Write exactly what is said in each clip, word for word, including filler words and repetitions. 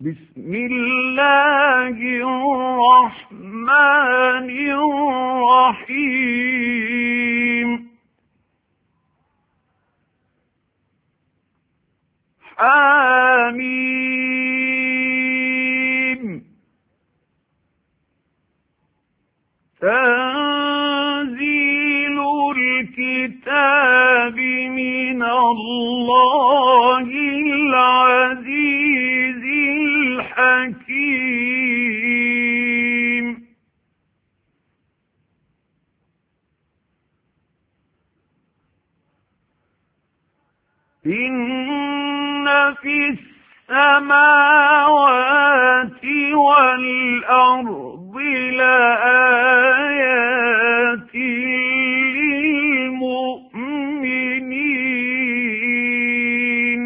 بسم الله الرحمن الرحيم حميم تنزيل الكتاب من الله العزيز الحكيم إن في السماوات والأرض لآيات للمؤمنين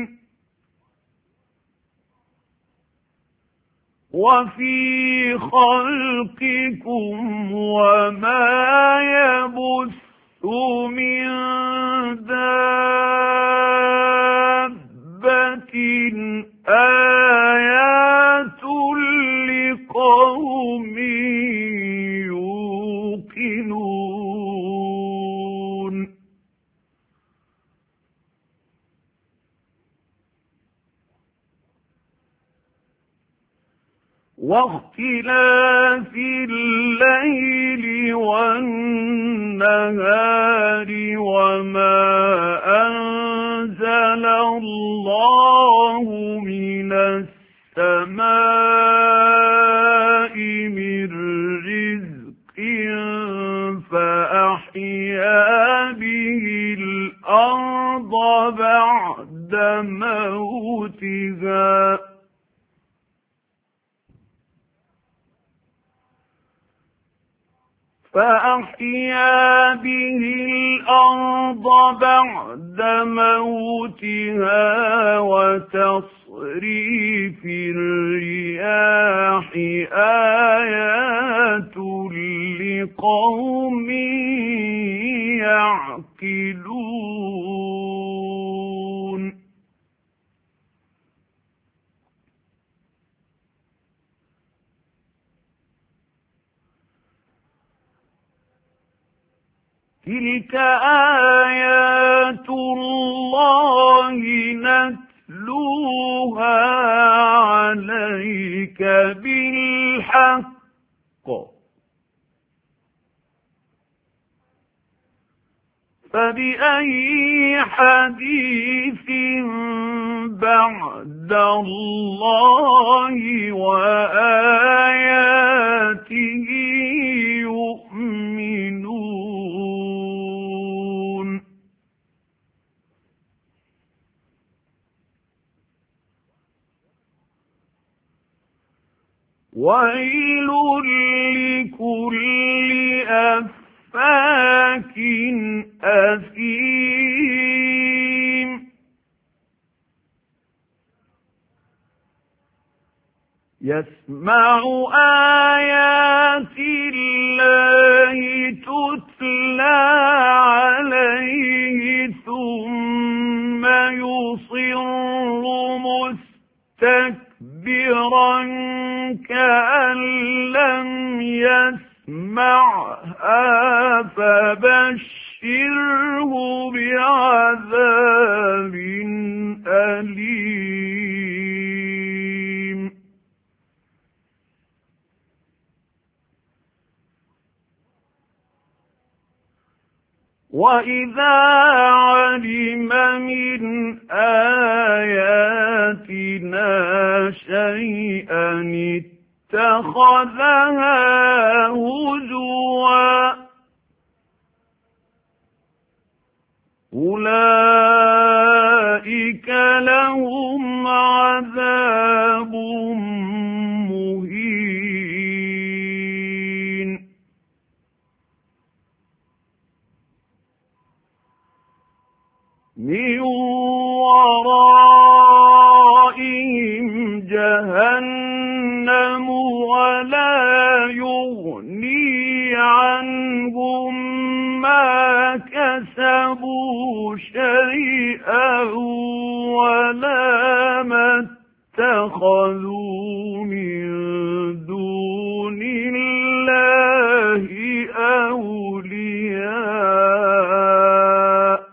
وفي خلقكم وما يبث من دابة آيات لقوم يوقنون واختلاف الليل والنهار وما أنزل الله من السماء من رزق فأحيا به الأرض بعد موتها فأحيا به الأرض بعد موتها وتصريف الرياح آيات لقوم يعقلون تلك آيات الله نتلوها عليك بالحق فبأي حديث بعد الله وآياته يؤمنون ويل لكل أفاك أثيم يسمع آيات الله تتلى عليه ثم يصر مستكبرا كأن لم يسمعها فبشره بعذاب أليم وإذا علم من آياتنا شيئا اتخذها هزوا أولئك لهم عذاب مهين من ورائهم جهنم ولا يغني عنهم ما كسبوا شيئا ولا ما اتخذوا من دون الله أولياء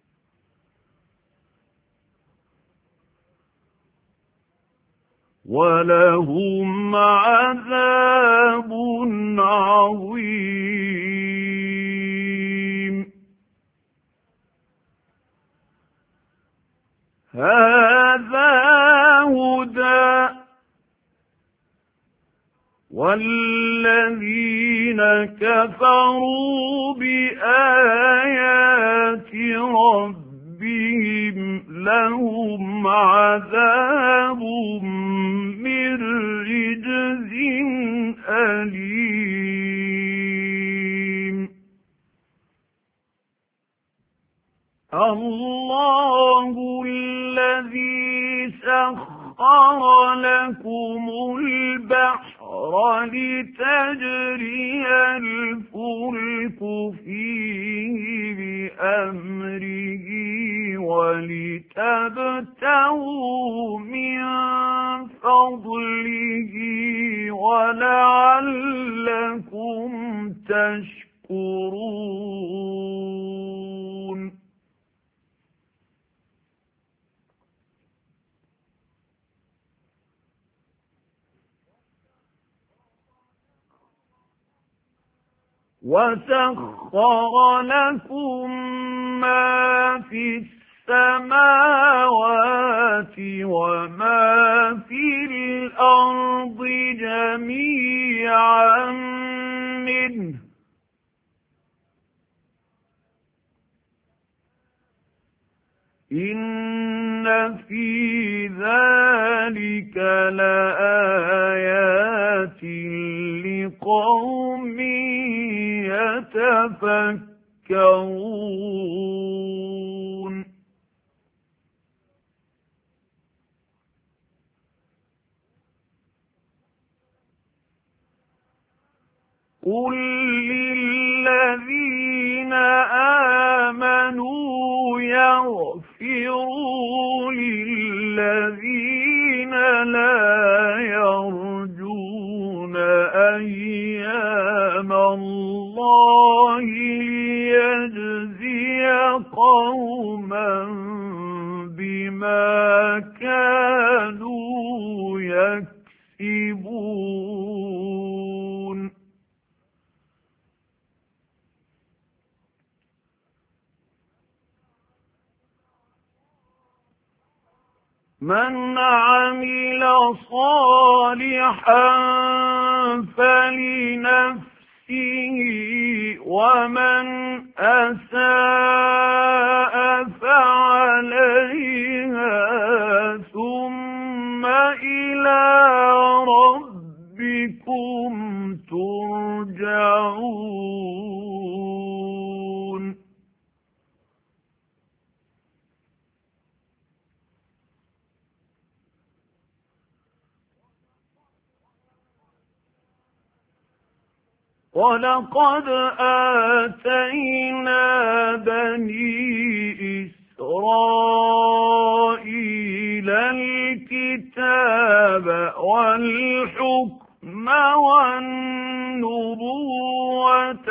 ولهم عذاب عظيم. هذا هدى والذين كفروا بآيات ربهم لهم عذاب من رجز أليم. الله الذي سخر لكم البحر لتجري الفلك فيه بأمره ولتبتغوا من فضله ولعلكم تشكرون. وسخر لكم ما في السماوات وما في الأرض جميعا منه إن في ذلك لآيات لقوم يتفكرون. قل للذين آمنوا يغفروا للذين لا يرجون أيام الله ليجزي قوما بما كانوا يكسبون. من عمل صالحا فلنفسه ومن أساء فعليها ثم إلى ربكم ترجعون. ولقد آتينا بني إسرائيل الكتاب والحكم والنبوة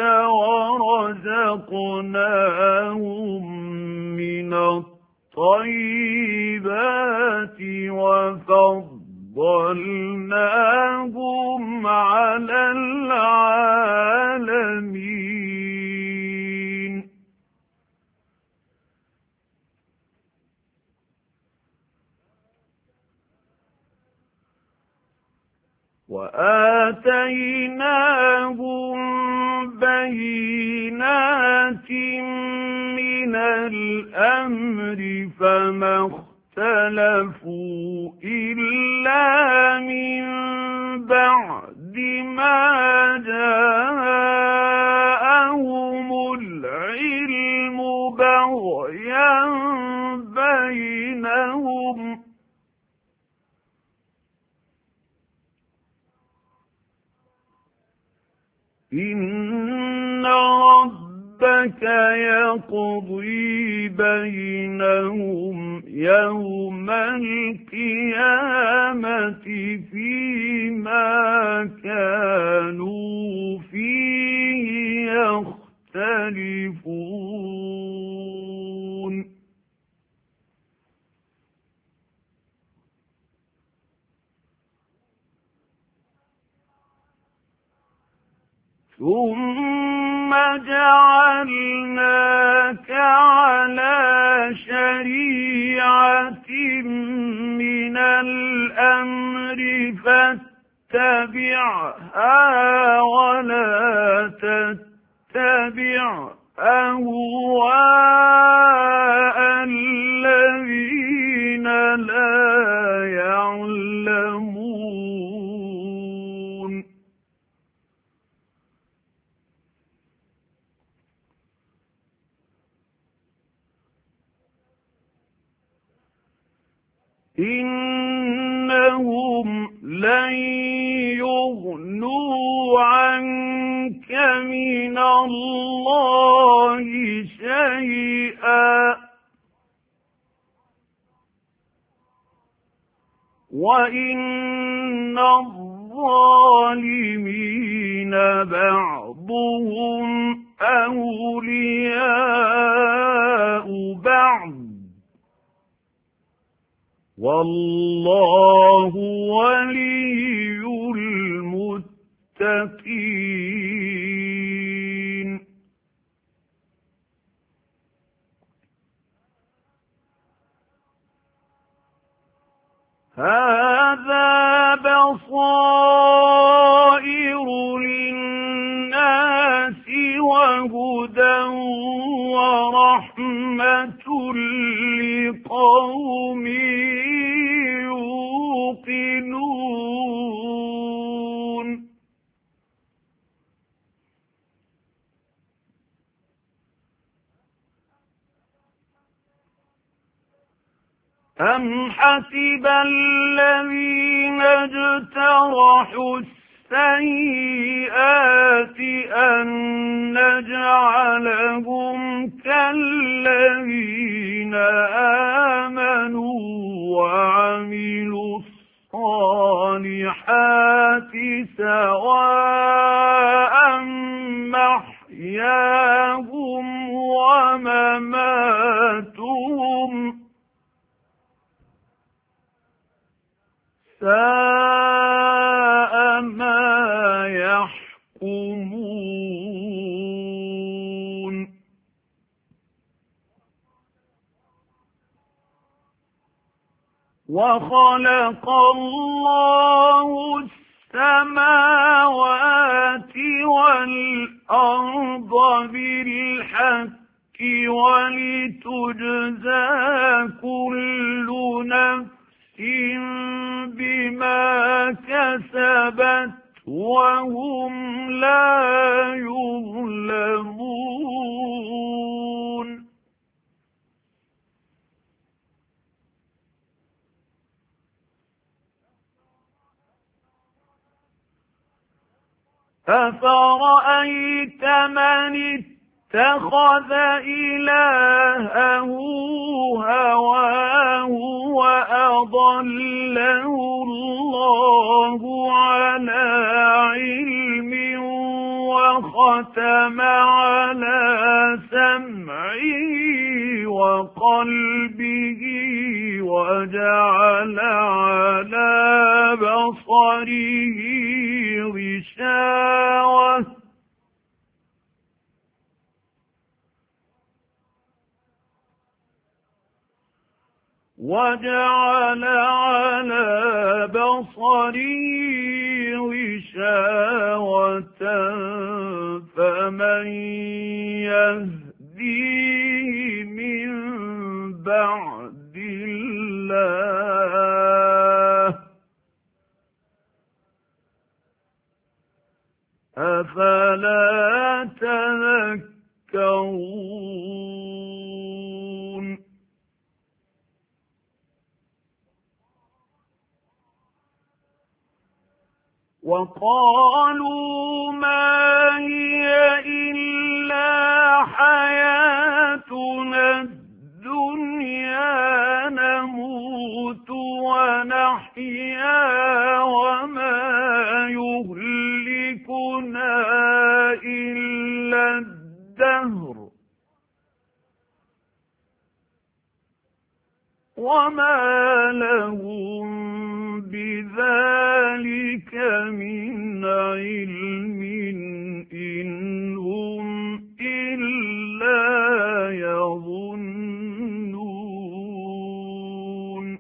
ورزقناهم من الطيبات وفضلناهم على العالمين. وآتيناهم بينات من الأمر فما اختلفوا إلا من بعد ما جاءهم العلم بغيا بينهم إن ربك ربك يقضي بينهم يوم القيامة فيما كانوا فيه يختلفون ثم جعلناك على شريعة من الأمر فاتبعها ولا تتبع أهواء الذين لا يعلمون إنهم لن يغنوا عنك من الله شيئا وإن الظالمين بعضهم أولياء بعض والله ولي المتقين هذا بصائر للناس وهدى ورحمة لقوم يوقنون أم حسب الذين اجترحوا السيئات أن نجعلهم كالذين آمنوا وعملوا الصالحات سواء محياهم ومماتهم ساء ما يحكمون وخلق الله السماوات والأرض بالحق ولتجزى كل نفس بما كسبت وهم لا يظلمون أفرأيت من اتخذ إلهه هواه وأضله الله على علم وختم على سمعه وقلبه وجعل على بصره غشاوة وجعل على بصره غشاوة فمن يهديه من بعد الله أفلا تذكرون وقالوا ما هي إلا حياتنا الدنيا نموت ونحيا وما يهلكنا إلا الدهر وما لهم بذلك من علم إن هم إلا يظنون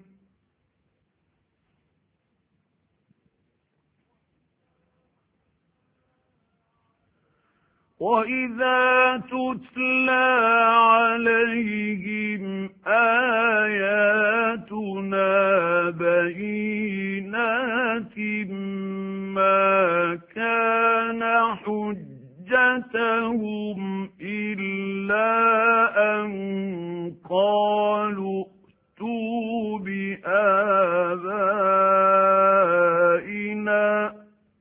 وإذا تتلى عليهم آياتنا بينات ما كان حجتهم إلا أن قالوا ائتوا بآبائنا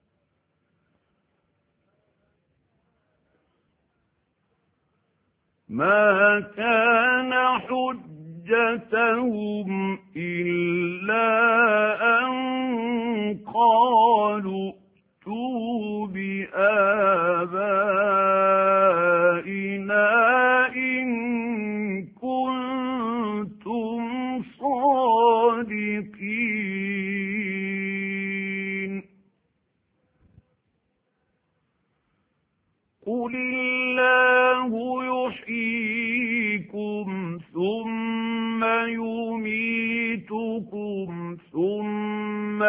ما كان حجتهم إلا أن قالوا ائتوا بآبائنا إن كنتم صادقين قل الله يحييكم ثم يميتكم ثم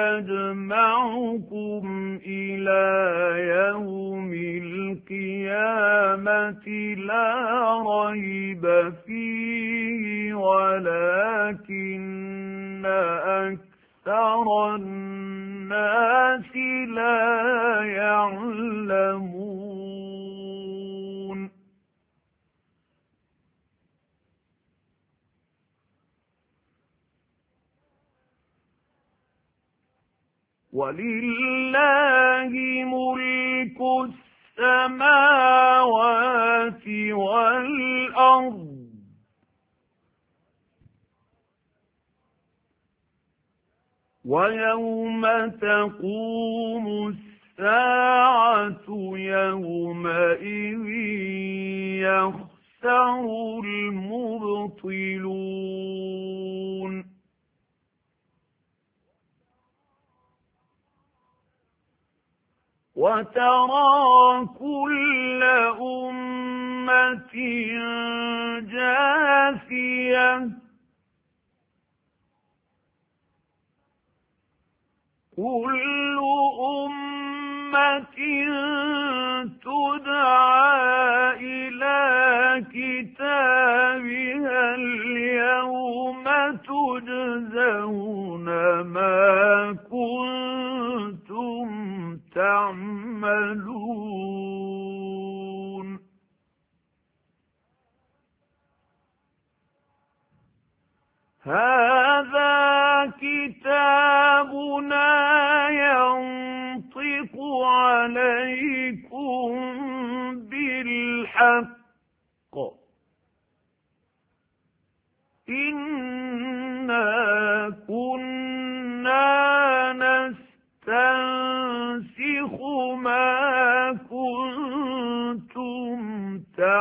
يجمعكم إلى يوم القيامة لا ريب فيه ولكن أكثر الناس لا يعلمون ولله ملك السماوات والأرض ويوم تقوم الساعة يومئذ يخسر المبطلون وترى كل أمة جاثية كل أمة تدعى إلى كتابها اليوم تجزون ما كنتم تعملون هذا كتابنا ينطق عليكم بالحق إنا كنا نستنسخ ما كنتم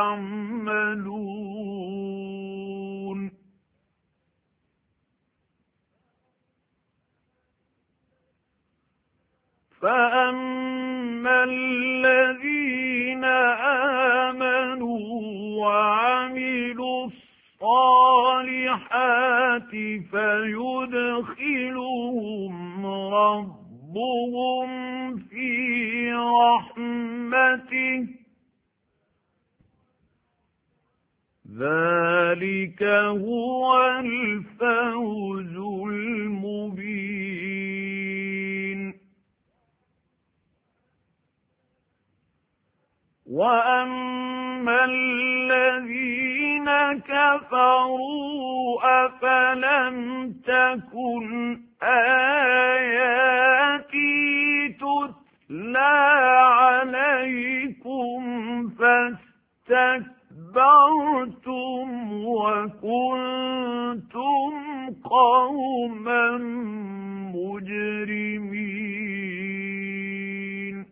تعملون فأما الذين آمنوا وعملوا الصالحات فيدخلهم ربهم في رحمته ذلك هو الفوز المبين وأما الذين كفروا أفلم تكن آياتي تتلى عليكم فاستكبرتم قوما مجرمين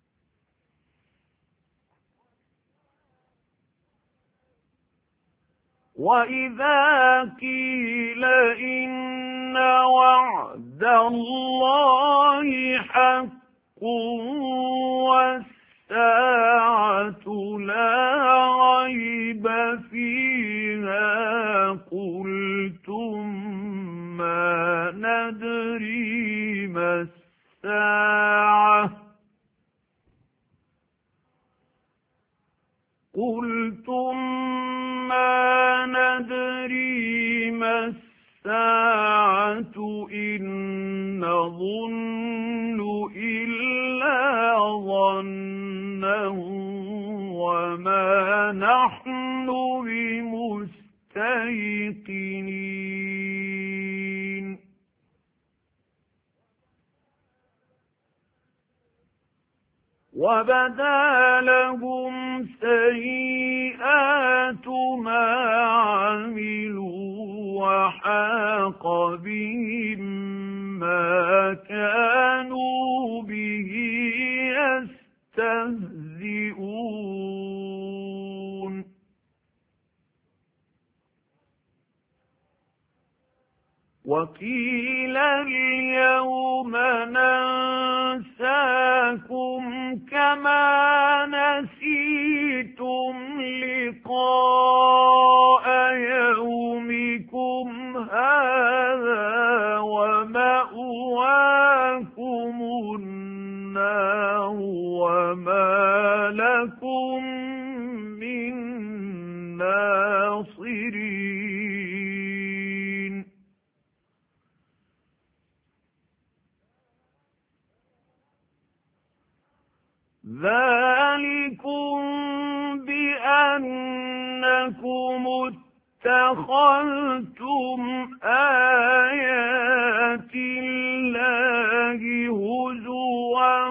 وإذا قيل إن وعد الله حق والساعة لا ريب فيها قلتم ما ندري ما الساعة قلتم ما ندري ما الساعة إن نظن إلا ظنا وما نحن بمستيقنين وبدا لهم سيئات ما عملوا وحاق بهم ما كانوا به يستهزئون وقيل اليوم ننساكم كما نسيتم لقاء يومكم هذا ومأواكم النار وما لكم من ناصرين ذلكم بأنكم اتخذتم آيات الله هزوا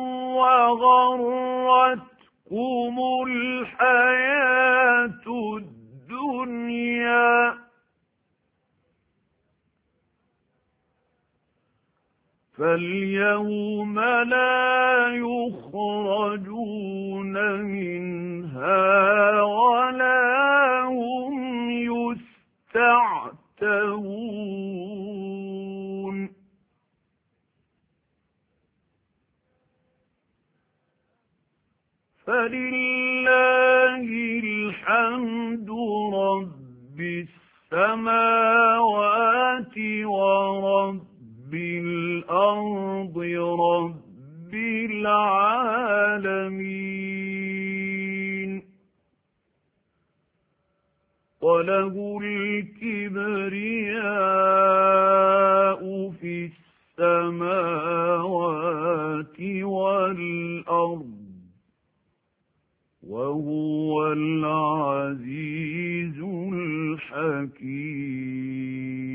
وغرتكم الحياة الدنيا فاليوم لا يخرجون منها ولا هم يستعتبون فلله الحمد رب السماوات ورب بالأرض رب العالمين وله الكبرياء في السماوات والأرض وهو العزيز الحكيم